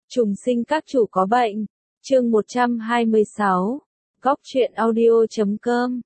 Trùng sinh các chủ có bệnh. Chương 126. Góc truyện audio.com.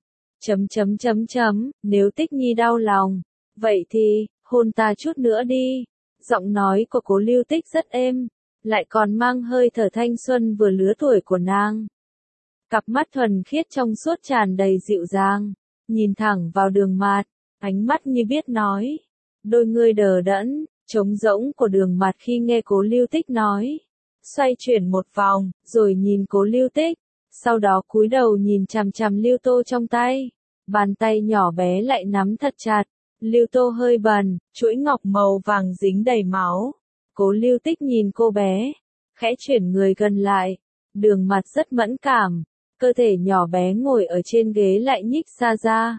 Nếu Tích Nhi đau lòng, vậy thì, hôn ta chút nữa đi. Giọng nói của Cố Lưu Tích rất êm, lại còn mang hơi thở thanh xuân vừa lứa tuổi của nàng. Cặp mắt thuần khiết trong suốt tràn đầy dịu dàng, nhìn thẳng vào Đường Mạt, ánh mắt như biết nói. Đôi ngươi đờ đẫn, trống rỗng của Đường Mạt khi nghe Cố Lưu Tích nói. Xoay chuyển một vòng, rồi nhìn Cố Lưu Tích, sau đó cúi đầu nhìn chằm chằm Lưu Tô trong tay. Bàn tay nhỏ bé lại nắm thật chặt, Lưu Tô hơi bần, chuỗi ngọc màu vàng dính đầy máu. Cố Lưu Tích nhìn cô bé, khẽ chuyển người gần lại, Đường Mạt rất mẫn cảm, cơ thể nhỏ bé ngồi ở trên ghế lại nhích xa ra.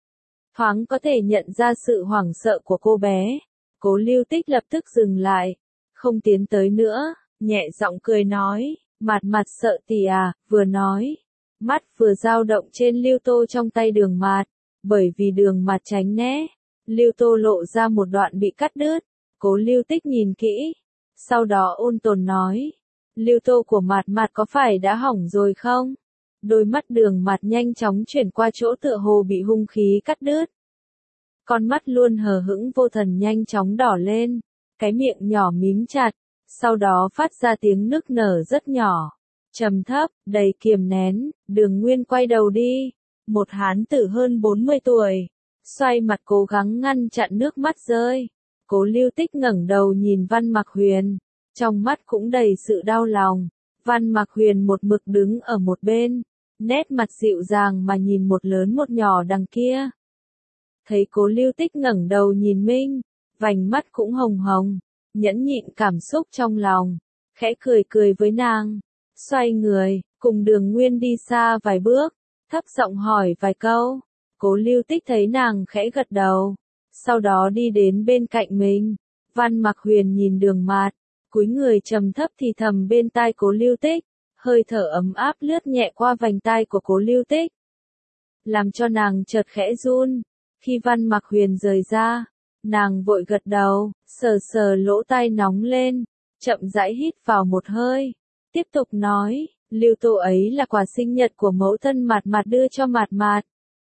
Thoáng có thể nhận ra sự hoảng sợ của cô bé, Cố Lưu Tích lập tức dừng lại, không tiến tới nữa, nhẹ giọng cười nói, Mạt Mạt sợ tỷ à, vừa nói. Mắt vừa dao động trên Lưu Tô trong tay Đường Mạt, bởi vì Đường Mạt tránh né, Lưu Tô lộ ra một đoạn bị cắt đứt. Cố Lưu Tích nhìn kỹ, sau đó ôn tồn nói, Lưu Tô của Mạt Mạt có phải đã hỏng rồi không? Đôi mắt Đường Mạt nhanh chóng chuyển qua chỗ tựa hồ bị hung khí cắt đứt. Con mắt luôn hờ hững vô thần nhanh chóng đỏ lên, cái miệng nhỏ mím chặt, sau đó phát ra tiếng nức nở rất nhỏ, trầm thấp, đầy kiềm nén. Đường Nguyên quay đầu đi, một hán tử hơn 40 tuổi, xoay mặt cố gắng ngăn chặn nước mắt rơi. Cố Lưu Tích ngẩng đầu nhìn Văn Mặc Huyền, trong mắt cũng đầy sự đau lòng. Văn Mặc Huyền một mực đứng ở một bên, nét mặt dịu dàng mà nhìn một lớn một nhỏ đằng kia. Thấy Cố Lưu Tích ngẩng đầu nhìn mình, vành mắt cũng hồng hồng, nhẫn nhịn cảm xúc trong lòng, khẽ cười cười với nàng, xoay người, cùng Đường Nguyên đi xa vài bước, thấp giọng hỏi vài câu. Cố Lưu Tích thấy nàng khẽ gật đầu, sau đó đi đến bên cạnh mình. Văn Mặc Huyền nhìn Đường Mạt, cúi người trầm thấp thì thầm bên tai Cố Lưu Tích, hơi thở ấm áp lướt nhẹ qua vành tai của Cố Lưu Tích, làm cho nàng chợt khẽ run. Khi Văn Mặc Huyền rời ra, nàng vội gật đầu, sờ sờ lỗ tai nóng lên, chậm rãi hít vào một hơi, tiếp tục nói, Lưu Tô ấy là quà sinh nhật của mẫu thân Mạt Mạt đưa cho Mạt Mạt.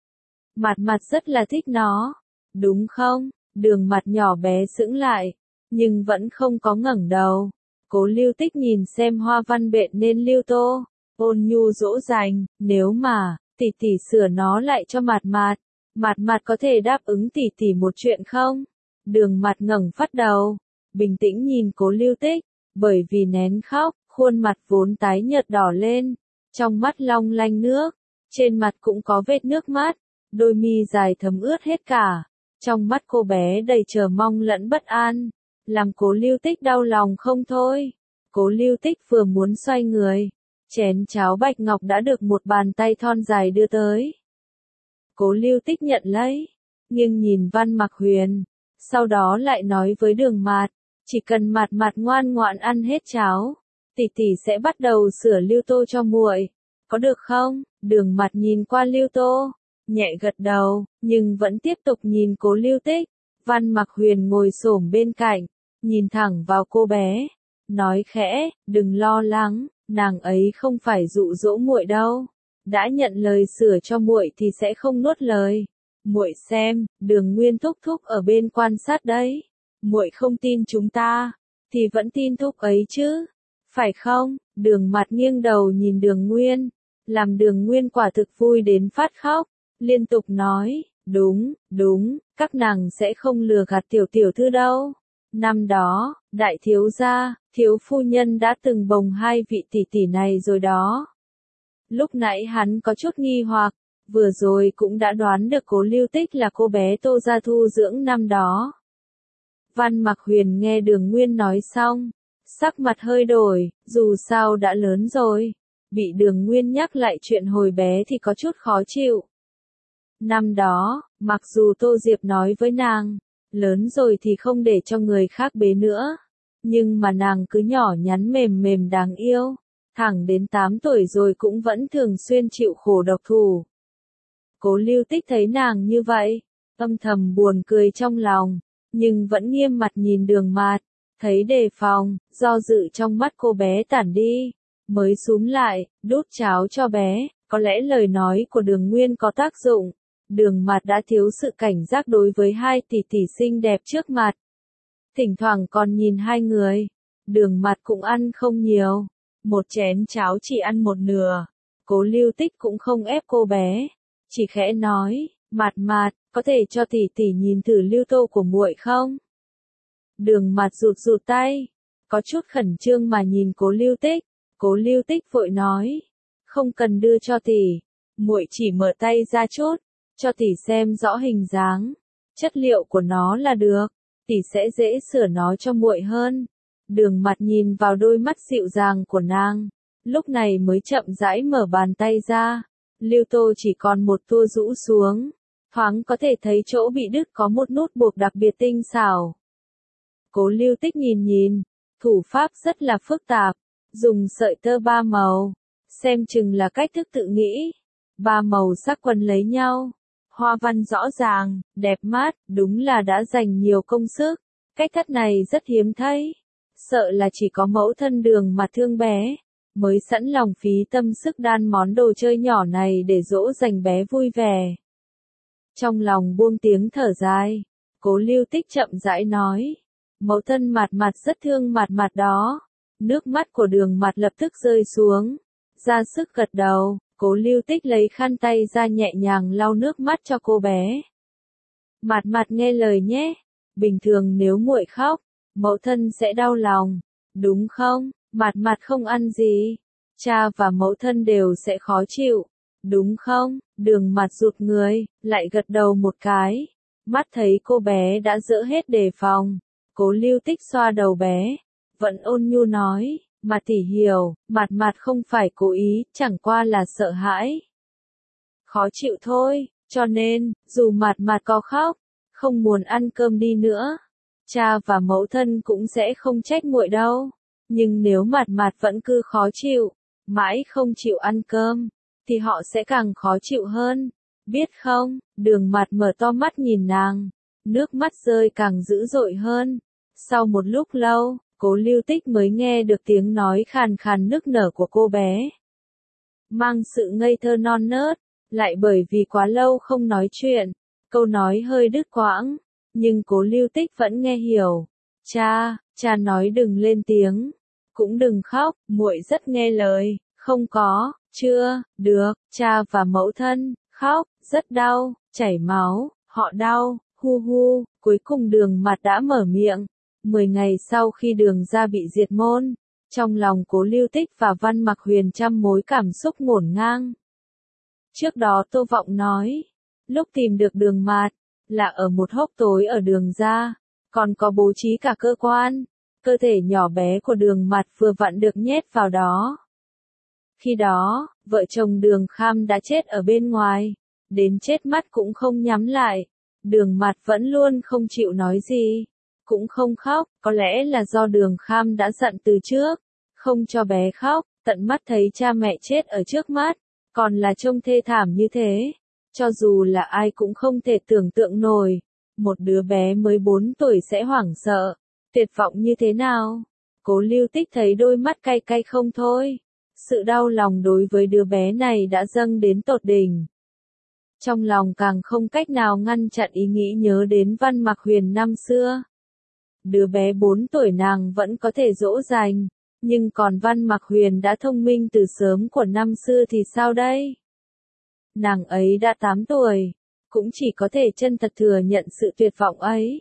Mạt Mạt rất là thích nó, đúng không? Đường Mạt nhỏ bé sững lại, nhưng vẫn không có ngẩng đầu. Cố Lưu Tích nhìn xem hoa văn bện nên Lưu Tô, ôn nhu dỗ dành, nếu mà tỷ tỷ sửa nó lại cho Mạt Mạt, Mạt Mạt có thể đáp ứng tỷ tỷ một chuyện không? Đường Mạt ngẩng phát đầu, bình tĩnh nhìn Cố Lưu Tích, bởi vì nén khóc, khuôn mặt vốn tái nhợt đỏ lên, trong mắt long lanh nước, trên mặt cũng có vết nước mắt, đôi mi dài thấm ướt hết cả. Trong mắt cô bé đầy chờ mong lẫn bất an, làm Cố Lưu Tích đau lòng không thôi. Cố Lưu Tích vừa muốn xoay người, chén cháo bạch ngọc đã được một bàn tay thon dài đưa tới. Cố Lưu Tích nhận lấy, nghiêng nhìn Văn Mặc Huyền, sau đó lại nói với Đường Mạt, chỉ cần Mạt Mạt ngoan ngoãn ăn hết cháo, tỷ tỷ sẽ bắt đầu sửa Lưu Tô cho muội, có được không? Đường Mạt nhìn qua Lưu Tô, nhẹ gật đầu, nhưng vẫn tiếp tục nhìn Cố Lưu Tích. Văn Mặc Huyền ngồi xổm bên cạnh, nhìn thẳng vào cô bé, nói khẽ, đừng lo lắng, nàng ấy không phải dụ dỗ muội đâu, đã nhận lời sửa cho muội thì sẽ không nuốt lời. Muội xem, Đường Nguyên thúc thúc ở bên quan sát đấy, muội không tin chúng ta, thì vẫn tin thúc ấy chứ, phải không? Đường Mạt nghiêng đầu nhìn Đường Nguyên, làm Đường Nguyên quả thực vui đến phát khóc, liên tục nói, đúng, các nàng sẽ không lừa gạt tiểu tiểu thư đâu. Năm đó, đại thiếu gia, thiếu phu nhân đã từng bồng hai vị tỷ tỷ này rồi đó. Lúc nãy hắn có chút nghi hoặc, vừa rồi cũng đã đoán được Cố Lưu Tích là cô bé Tô Gia thu dưỡng năm đó. Văn Mặc Huyền nghe Đường Nguyên nói xong, sắc mặt hơi đổi, dù sao đã lớn rồi, bị Đường Nguyên nhắc lại chuyện hồi bé thì có chút khó chịu. Năm đó, mặc dù Tô Diệp nói với nàng, lớn rồi thì không để cho người khác bế nữa, nhưng mà nàng cứ nhỏ nhắn mềm mềm đáng yêu, thẳng đến 8 tuổi rồi cũng vẫn thường xuyên chịu khổ độc thủ. Cố Lưu Tích thấy nàng như vậy, âm thầm buồn cười trong lòng, nhưng vẫn nghiêm mặt nhìn Đường Mạt, Thấy đề phòng, do dự trong mắt cô bé tản đi, mới xúm lại, đút cháo cho bé, có lẽ lời nói của Đường Nguyên có tác dụng. Đường Mạt đã thiếu sự cảnh giác đối với hai tỷ tỷ xinh đẹp trước mặt. Thỉnh thoảng còn nhìn hai người. Đường Mạt cũng ăn không nhiều. Một chén cháo chỉ ăn một nửa. Cố Lưu Tích cũng không ép cô bé. Chỉ khẽ nói, Mạt Mạt, có thể cho tỷ tỷ nhìn thử lưu tô của muội không? Đường Mạt rụt rụt tay. Có chút khẩn trương mà nhìn Cố Lưu Tích. Cố Lưu Tích vội nói. Không cần đưa cho tỷ. Muội chỉ mở tay ra chút. Cho tỷ xem rõ hình dáng. Chất liệu của nó là được. Tỷ sẽ dễ sửa nó cho muội hơn. Đường Mạt nhìn vào đôi mắt dịu dàng của nàng. Lúc này mới chậm rãi mở bàn tay ra. Lưu tô chỉ còn một tua rũ xuống. Thoáng có thể thấy chỗ bị đứt có một nút buộc đặc biệt tinh xảo. Cố Lưu Tích nhìn. Thủ pháp rất là phức tạp. Dùng sợi tơ 3 màu. Xem chừng là cách thức tự nghĩ. 3 màu sắc quấn lấy nhau. Hoa văn rõ ràng, đẹp mắt, đúng là đã dành nhiều công sức. Cách thắt này rất hiếm thấy. Sợ là chỉ có mẫu thân Đường Mạt thương bé, mới sẵn lòng phí tâm sức đan món đồ chơi nhỏ này để dỗ dành bé vui vẻ. Trong lòng buông tiếng thở dài, Cố Lưu Tích chậm rãi nói. Mẫu thân Mạt Mạt rất thương Mạt Mạt đó. Nước mắt của Đường Mạt lập tức rơi xuống. Ra sức gật đầu. Cố Lưu Tích lấy khăn tay ra nhẹ nhàng lau nước mắt cho cô bé. Mạt Mạt nghe lời nhé. Bình thường nếu muội khóc, mẫu thân sẽ đau lòng, đúng không? Mạt Mạt không ăn gì, cha và mẫu thân đều sẽ khó chịu, đúng không? Đường Mạt rụt người, lại gật đầu một cái. Mắt thấy cô bé đã dỡ hết đề phòng. Cố Lưu Tích xoa đầu bé, vẫn ôn nhu nói. Mạt tỷ hiểu, Mạt Mạt không phải cố ý, chẳng qua là sợ hãi. Khó chịu thôi, cho nên, dù Mạt Mạt có khóc, không muốn ăn cơm đi nữa, cha và mẫu thân cũng sẽ không trách muội đâu. Nhưng nếu Mạt Mạt vẫn cứ khó chịu, mãi không chịu ăn cơm, thì họ sẽ càng khó chịu hơn. Biết không? Đường Mạt mở to mắt nhìn nàng, nước mắt rơi càng dữ dội hơn. Sau một lúc lâu, Cố Lưu Tích mới nghe được tiếng nói khàn khàn nức nở của cô bé. Mang sự ngây thơ non nớt, lại bởi vì quá lâu không nói chuyện, câu nói hơi đứt quãng, nhưng Cố Lưu Tích vẫn nghe hiểu. Cha nói đừng lên tiếng, cũng đừng khóc, muội rất nghe lời, không có, chưa, được, cha và mẫu thân, khóc, rất đau, chảy máu, họ đau, hu hu, cuối cùng Đường Mạt đã mở miệng. 10 ngày sau khi Đường gia bị diệt môn, trong lòng Cố Lưu Tích và Văn Mặc Huyền trăm mối cảm xúc ngổn ngang. Trước đó Tô Vọng nói, lúc tìm được Đường Mạt, là ở một hốc tối ở Đường gia, còn có bố trí cả cơ quan, cơ thể nhỏ bé của Đường Mạt vừa vặn được nhét vào đó. Khi đó, vợ chồng Đường Kham đã chết ở bên ngoài, đến chết mắt cũng không nhắm lại, Đường Mạt vẫn luôn không chịu nói gì. Cũng không khóc, có lẽ là do Đường Kham đã giận từ trước, không cho bé khóc, tận mắt thấy cha mẹ chết ở trước mắt, còn là trông thê thảm như thế. Cho dù là ai cũng không thể tưởng tượng nổi, một đứa bé mới 4 tuổi sẽ hoảng sợ, tuyệt vọng như thế nào. Cố Lưu Tích thấy đôi mắt cay cay không thôi, sự đau lòng đối với đứa bé này đã dâng đến tột đỉnh. Trong lòng càng không cách nào ngăn chặn ý nghĩ nhớ đến Văn Mặc Huyền năm xưa. Đứa bé 4 tuổi nàng vẫn có thể dỗ dành, nhưng còn Văn Mặc Huyền đã thông minh từ sớm của năm xưa thì sao đây? Nàng ấy đã 8 tuổi, cũng chỉ có thể chân thật thừa nhận sự tuyệt vọng ấy.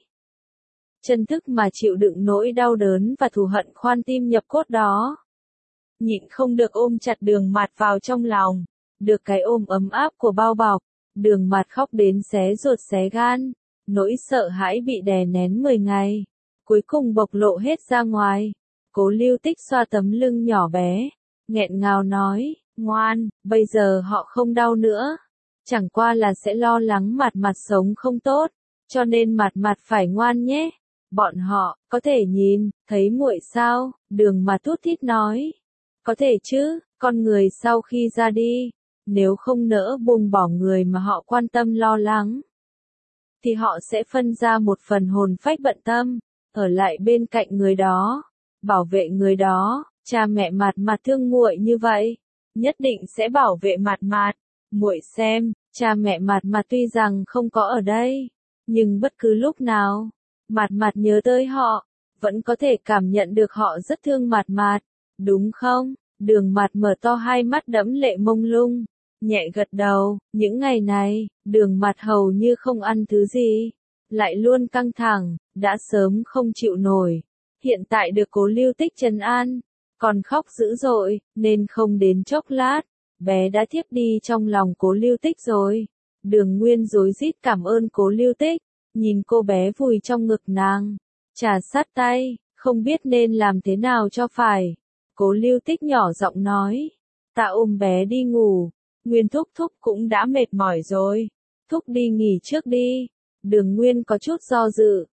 Chân thức mà chịu đựng nỗi đau đớn và thù hận khoan tim nhập cốt đó. Nhịn không được ôm chặt Đường Mạt vào trong lòng, được cái ôm ấm áp của bao bọc, Đường Mạt khóc đến xé ruột xé gan, nỗi sợ hãi bị đè nén 10 ngày. Cuối cùng bộc lộ hết ra ngoài. Cố Lưu Tích xoa tấm lưng nhỏ bé, nghẹn ngào nói, ngoan, bây giờ họ không đau nữa. Chẳng qua là sẽ lo lắng Mạt Mạt sống không tốt, cho nên Mạt Mạt phải ngoan nhé. Bọn họ, có thể nhìn, thấy muội sao? Đường Mạt thút thít nói. Có thể chứ, con người sau khi ra đi, nếu không nỡ buông bỏ người mà họ quan tâm lo lắng, thì họ sẽ phân ra một phần hồn phách bận tâm. ở lại bên cạnh người đó, bảo vệ người đó. Cha mẹ Mạt Mạt thương muội như vậy, nhất định sẽ bảo vệ Mạt Mạt. Muội xem, cha mẹ Mạt Mạt tuy rằng không có ở đây, nhưng bất cứ lúc nào, Mạt Mạt nhớ tới họ, vẫn có thể cảm nhận được họ rất thương Mạt Mạt, đúng không? Đường Mạt mở to hai mắt đẫm lệ mông lung, nhẹ gật đầu. Những ngày này, Đường Mạt hầu như không ăn thứ gì, lại luôn căng thẳng, đã sớm không chịu nổi. Hiện tại được Cố Lưu Tích trấn an, còn khóc dữ dội, nên không đến chốc lát, bé đã thiếp đi trong lòng Cố Lưu Tích rồi. Đường Nguyên rối rít cảm ơn Cố Lưu Tích, nhìn cô bé vùi trong ngực nàng, trà sát tay, không biết nên làm thế nào cho phải. Cố Lưu Tích nhỏ giọng nói, ta ôm bé đi ngủ, Nguyên thúc thúc cũng đã mệt mỏi rồi, thúc đi nghỉ trước đi. Đường Nguyên có chút do dự,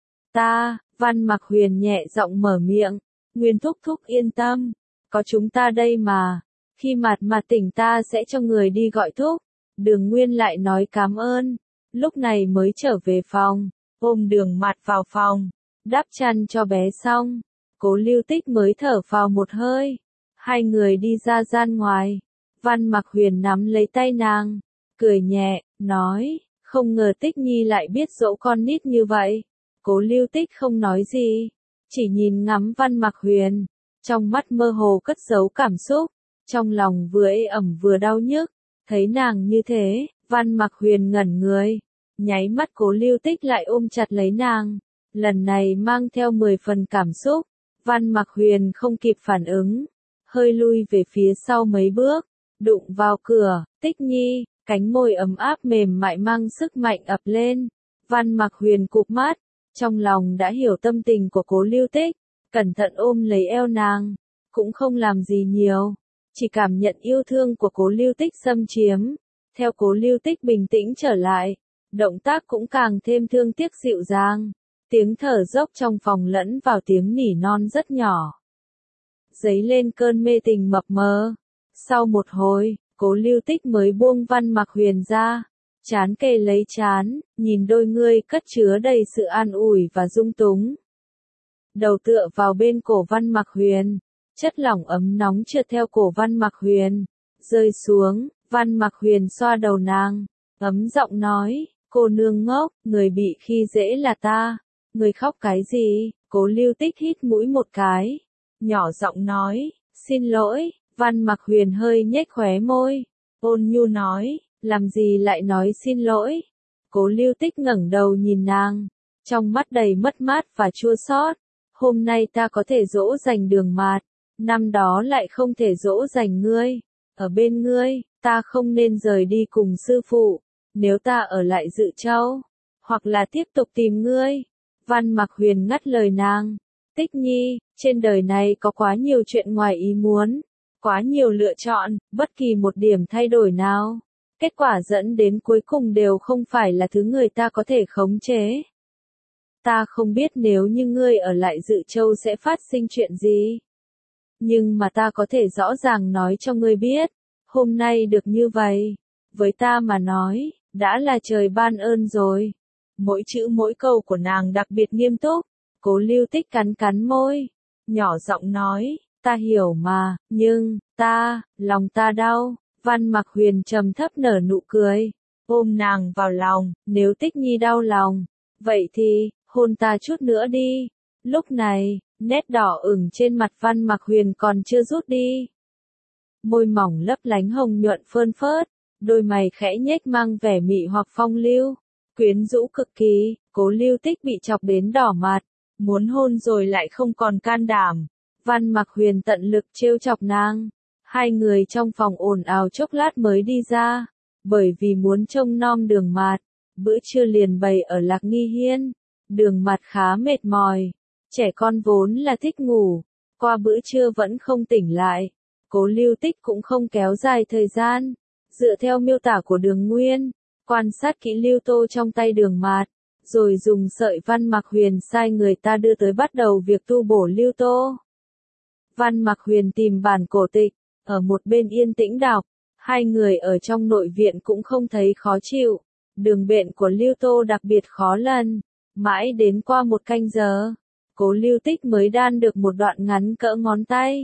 Văn Mặc Huyền nhẹ giọng mở miệng, Nguyên thúc thúc yên tâm, có chúng ta đây mà, khi Mạt Mạt tỉnh ta sẽ cho người đi gọi thúc. Đường Nguyên lại nói cảm ơn, lúc này mới trở về phòng, ôm Đường Mạt vào phòng, đắp chăn cho bé xong, Cố Lưu Tích mới thở phào một hơi. Hai người đi ra gian ngoài, Văn Mặc Huyền nắm lấy tay nàng, cười nhẹ, nói, không ngờ Tích Nhi lại biết dỗ con nít như vậy. Cố Lưu Tích không nói gì, chỉ nhìn ngắm Văn Mặc Huyền, trong mắt mơ hồ cất giấu cảm xúc, trong lòng vừa ê ẩm vừa đau nhức. Thấy nàng như thế, Văn Mặc Huyền ngẩn người, nháy mắt Cố Lưu Tích lại ôm chặt lấy nàng, lần này mang theo 10 phần cảm xúc. Văn Mặc Huyền không kịp phản ứng, hơi lui về phía sau mấy bước, đụng vào cửa. Tích Nhi, cánh môi ấm áp mềm mại mang sức mạnh ập lên. Văn Mặc Huyền cụp mắt, trong lòng đã hiểu tâm tình của Cố Lưu Tích, cẩn thận ôm lấy eo nàng, cũng không làm gì nhiều, chỉ cảm nhận yêu thương của Cố Lưu Tích xâm chiếm. Theo Cố Lưu Tích bình tĩnh trở lại, động tác cũng càng thêm thương tiếc dịu dàng, tiếng thở dốc trong phòng lẫn vào tiếng nỉ non rất nhỏ, dấy lên cơn mê tình mập mờ. Sau một hồi, Cố Lưu Tích mới buông Văn Mặc Huyền ra, trán kề lấy trán, nhìn đôi ngươi cất chứa đầy sự an ủi và dung túng. Đầu tựa vào bên cổ Văn Mặc Huyền, chất lỏng ấm nóng trượt theo cổ Văn Mặc Huyền, rơi xuống. Văn Mặc Huyền xoa đầu nàng, ấm giọng nói, cô nương ngốc, người bị khi dễ là ta, người khóc cái gì? Cố Lưu Tích hít mũi một cái, nhỏ giọng nói, xin lỗi. Văn Mặc Huyền hơi nhếch khóe môi, ôn nhu nói, làm gì lại nói xin lỗi? Cố Lưu Tích ngẩng đầu nhìn nàng, trong mắt đầy mất mát và chua xót. Hôm nay ta có thể dỗ dành Đường Mạt, năm đó lại không thể dỗ dành ngươi. Ở bên ngươi, ta không nên rời đi cùng sư phụ. Nếu ta ở lại Dự Châu, hoặc là tiếp tục tìm ngươi. Văn Mặc Huyền ngắt lời nàng, Tích Nhi, trên đời này có quá nhiều chuyện ngoài ý muốn, quá nhiều lựa chọn, bất kỳ một điểm thay đổi nào, kết quả dẫn đến cuối cùng đều không phải là thứ người ta có thể khống chế. Ta không biết nếu như ngươi ở lại Dự Châu sẽ phát sinh chuyện gì. Nhưng mà ta có thể rõ ràng nói cho ngươi biết, hôm nay được như vậy, với ta mà nói, đã là trời ban ơn rồi. Mỗi chữ mỗi câu của nàng đặc biệt nghiêm túc. Cố Lưu Tích cắn cắn môi, nhỏ giọng nói, ta hiểu mà, nhưng, lòng ta đau. Văn Mặc Huyền trầm thấp nở nụ cười, ôm nàng vào lòng, nếu Tích Nhi đau lòng, vậy thì, hôn ta chút nữa đi. Lúc này, nét đỏ ửng trên mặt Văn Mặc Huyền còn chưa rút đi. Môi mỏng lấp lánh hồng nhuận phơn phớt, đôi mày khẽ nhếch mang vẻ mị hoặc phong lưu, quyến rũ cực kỳ. Cố Lưu Tích bị chọc đến đỏ mặt, muốn hôn rồi lại không còn can đảm. Văn Mặc Huyền tận lực trêu chọc nàng. Hai người trong phòng ồn ào chốc lát mới đi ra, bởi vì muốn trông nom Đường Mạt, bữa trưa liền bày ở Lạc Nghi Hiên. Đường Mạt khá mệt mỏi, trẻ con vốn là thích ngủ, qua bữa trưa vẫn không tỉnh lại. Cố Lưu Tích cũng không kéo dài thời gian, dựa theo miêu tả của Đường Nguyên, quan sát kỹ lưu tô trong tay Đường Mạt, rồi dùng sợi Văn Mặc Huyền sai người ta đưa tới bắt đầu việc tu bổ lưu tô. Văn Mặc Huyền tìm bản cổ tịch, ở một bên yên tĩnh đọc, hai người ở trong nội viện cũng không thấy khó chịu. Đường bệnh của lưu tô đặc biệt khó lần, mãi đến qua 1 canh giờ, Cố Lưu Tích mới đan được một đoạn ngắn cỡ ngón tay.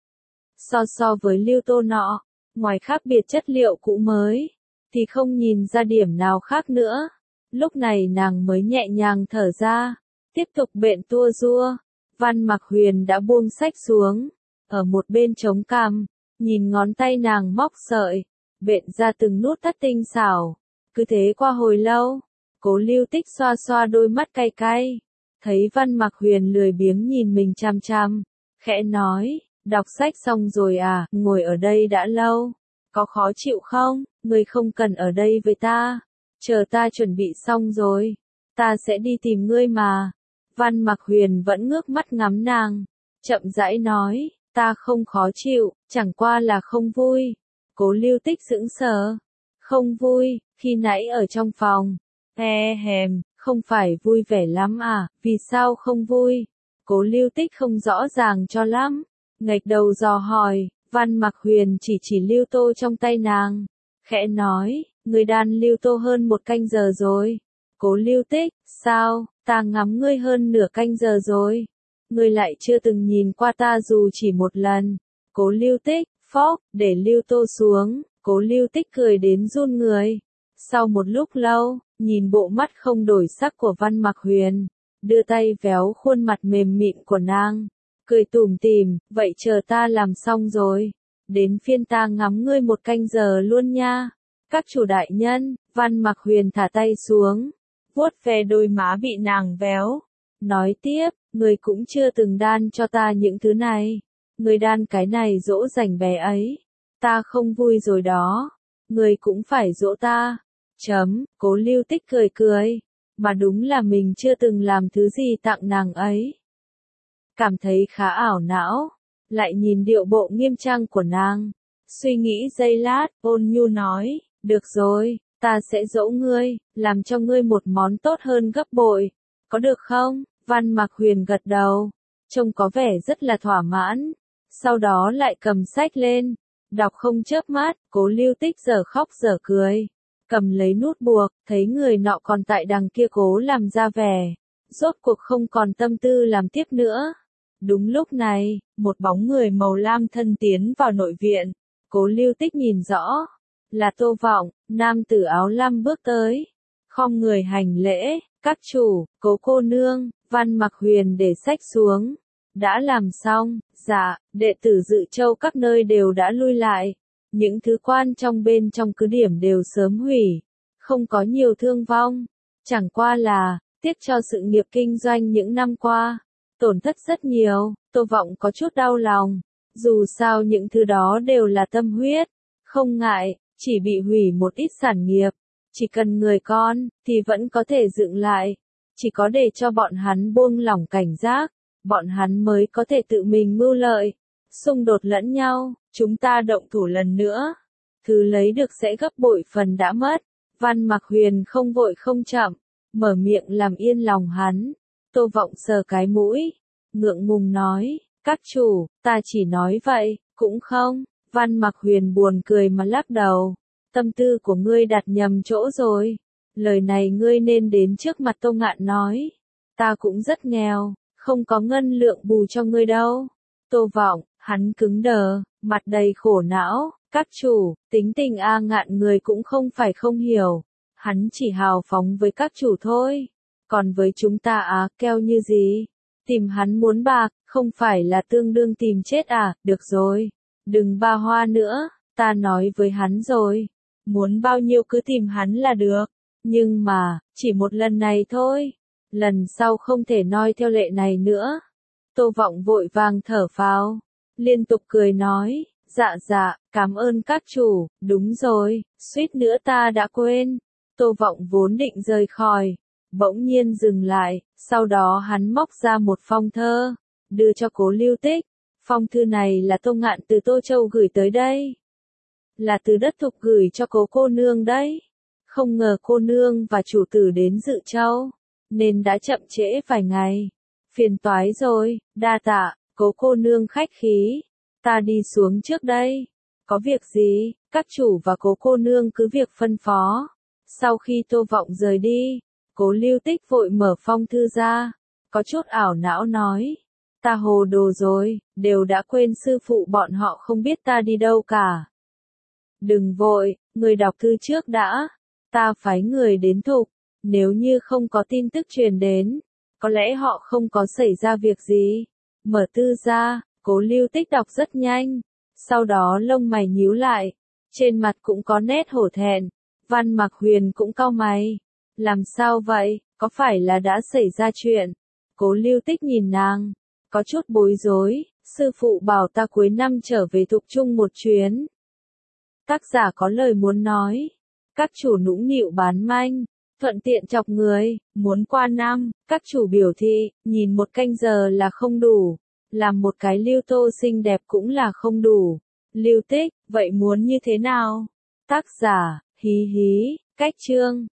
So với Lưu Tô nọ, ngoài khác biệt chất liệu cũ mới, thì không nhìn ra điểm nào khác nữa. Lúc này nàng mới nhẹ nhàng thở ra, tiếp tục bện tua rua. Văn Mặc Huyền đã buông sách xuống, ở một bên chống cằm, nhìn ngón tay nàng móc sợi, bện ra từng nút thắt tinh xảo. Cứ thế qua hồi lâu, Cố Lưu Tích xoa xoa đôi mắt cay cay, thấy Văn Mặc Huyền lười biếng nhìn mình chằm chằm, khẽ nói, đọc sách xong rồi à, ngồi ở đây đã lâu, có khó chịu không, ngươi không cần ở đây với ta, chờ ta chuẩn bị xong rồi, ta sẽ đi tìm ngươi mà. Văn Mặc Huyền vẫn ngước mắt ngắm nàng, chậm rãi nói, ta không khó chịu, chẳng qua là không vui. Cố Lưu Tích sững sờ, không vui, khi nãy ở trong phòng, hèm, không phải vui vẻ lắm à, vì sao không vui? Cố Lưu Tích không rõ ràng cho lắm, ngẩng đầu dò hỏi. Văn Mặc Huyền chỉ Lưu Tô trong tay nàng, khẽ nói, ngươi đan Lưu Tô hơn 1 canh giờ rồi. Cố Lưu Tích, sao, ta ngắm ngươi hơn nửa canh giờ rồi, ngươi lại chưa từng nhìn qua ta dù chỉ một lần. Cố Lưu Tích, phốc, để Lưu Tô xuống. Cố Lưu Tích cười đến run người. Sau một lúc lâu, nhìn bộ mắt không đổi sắc của Văn Mặc Huyền, đưa tay véo khuôn mặt mềm mịn của nàng, cười tủm tỉm, vậy chờ ta làm xong rồi, đến phiên ta ngắm ngươi 1 canh giờ luôn nha. Các chủ đại nhân. Văn Mặc Huyền thả tay xuống, vuốt ve đôi má bị nàng véo, nói tiếp, ngươi cũng chưa từng đan cho ta những thứ này, ngươi đan cái này dỗ dành bé ấy, ta không vui rồi đó, ngươi cũng phải dỗ ta. Cố Lưu Tích cười cười, mà đúng là mình chưa từng làm thứ gì tặng nàng ấy. Cảm thấy khá ảo não, lại nhìn điệu bộ nghiêm trang của nàng, suy nghĩ giây lát, ôn nhu nói, được rồi, ta sẽ dỗ ngươi, làm cho ngươi một món tốt hơn gấp bội, có được không? Văn Mặc Huyền gật đầu, trông có vẻ rất là thỏa mãn, sau đó lại cầm sách lên, đọc không chớp mắt. Cố Lưu Tích giờ khóc giờ cười, cầm lấy nút buộc, thấy người nọ còn tại đằng kia cố làm ra vẻ, rốt cuộc không còn tâm tư làm tiếp nữa. Đúng lúc này, một bóng người màu lam thân tiến vào nội viện, Cố Lưu Tích nhìn rõ, là Tô Vọng. Nam tử áo lam bước tới, khom người hành lễ, các chủ, Cố cô nương. Văn Mặc Huyền để sách xuống, đã làm xong, dạ, đệ tử Dự Châu các nơi đều đã lui lại, những thứ quan trong bên trong cứ điểm đều sớm hủy, không có nhiều thương vong, chẳng qua là, tiếc cho sự nghiệp kinh doanh những năm qua, tổn thất rất nhiều. Tô Vọng có chút đau lòng, dù sao những thứ đó đều là tâm huyết, không ngại, chỉ bị hủy một ít sản nghiệp, chỉ cần người con, thì vẫn có thể dựng lại, chỉ có để cho bọn hắn buông lỏng cảnh giác, bọn hắn mới có thể tự mình mưu lợi, xung đột lẫn nhau, chúng ta động thủ lần nữa, thứ lấy được sẽ gấp bội phần đã mất. Văn Mặc Huyền không vội không chậm, mở miệng làm yên lòng hắn. Tô Vọng sờ cái mũi, ngượng ngùng nói, các chủ, ta chỉ nói vậy, cũng không. Văn Mặc Huyền buồn cười mà lắc đầu, tâm tư của ngươi đặt nhầm chỗ rồi, lời này ngươi nên đến trước mặt Tô Ngạn nói, ta cũng rất nghèo, không có ngân lượng bù cho ngươi đâu. Tô Vọng, hắn cứng đờ, mặt đầy khổ não, các chủ, tính tình Ngạn người cũng không phải không hiểu, hắn chỉ hào phóng với các chủ thôi, còn với chúng ta keo như gì, tìm hắn muốn bạc, không phải là tương đương tìm chết à, được rồi, đừng ba hoa nữa, ta nói với hắn rồi, muốn bao nhiêu cứ tìm hắn là được, nhưng mà, chỉ một lần này thôi, lần sau không thể noi theo lệ này nữa. Tô Vọng vội vàng thở phào, liên tục cười nói, dạ, cảm ơn các chủ, đúng rồi, suýt nữa ta đã quên. Tô Vọng vốn định rời khỏi, bỗng nhiên dừng lại, sau đó hắn móc ra một phong thơ, đưa cho Cố Lưu Tích. Phong thư này là Tô Ngạn từ Tô Châu gửi tới đây, là từ Đất Thục gửi cho Cố cô nương đấy. Không ngờ cô nương và chủ tử đến Dự Châu, nên đã chậm trễ vài ngày. Phiền toái rồi, đa tạ, Cố cô nương khách khí. Ta đi xuống trước đây. Có việc gì, các chủ và Cố cô nương cứ việc phân phó. Sau khi Tô Vọng rời đi, Cố Lưu Tích vội mở phong thư ra, có chút ảo não nói. Ta hồ đồ rồi, đều đã quên sư phụ bọn họ không biết ta đi đâu cả. Đừng vội, người đọc thư trước đã. Ta phái người đến Thục, nếu như không có tin tức truyền đến, có lẽ họ không có xảy ra việc gì. Mở thư ra, Cố Lưu Tích đọc rất nhanh, sau đó lông mày nhíu lại, trên mặt cũng có nét hổ thẹn. Văn Mặc Huyền cũng cau mày. Làm sao vậy, có phải là đã xảy ra chuyện? Cố Lưu Tích nhìn nàng, có chút bối rối, sư phụ bảo ta cuối năm trở về Thục Trung một chuyến. Tác giả có lời muốn nói, các chủ nũng nịu bán manh, thuận tiện chọc người, muốn qua năm, các chủ biểu thị, nhìn một canh giờ là không đủ, làm một cái Lưu Tô xinh đẹp cũng là không đủ. Lưu Tích, vậy muốn như thế nào? Tác giả, hí hí, cách chương.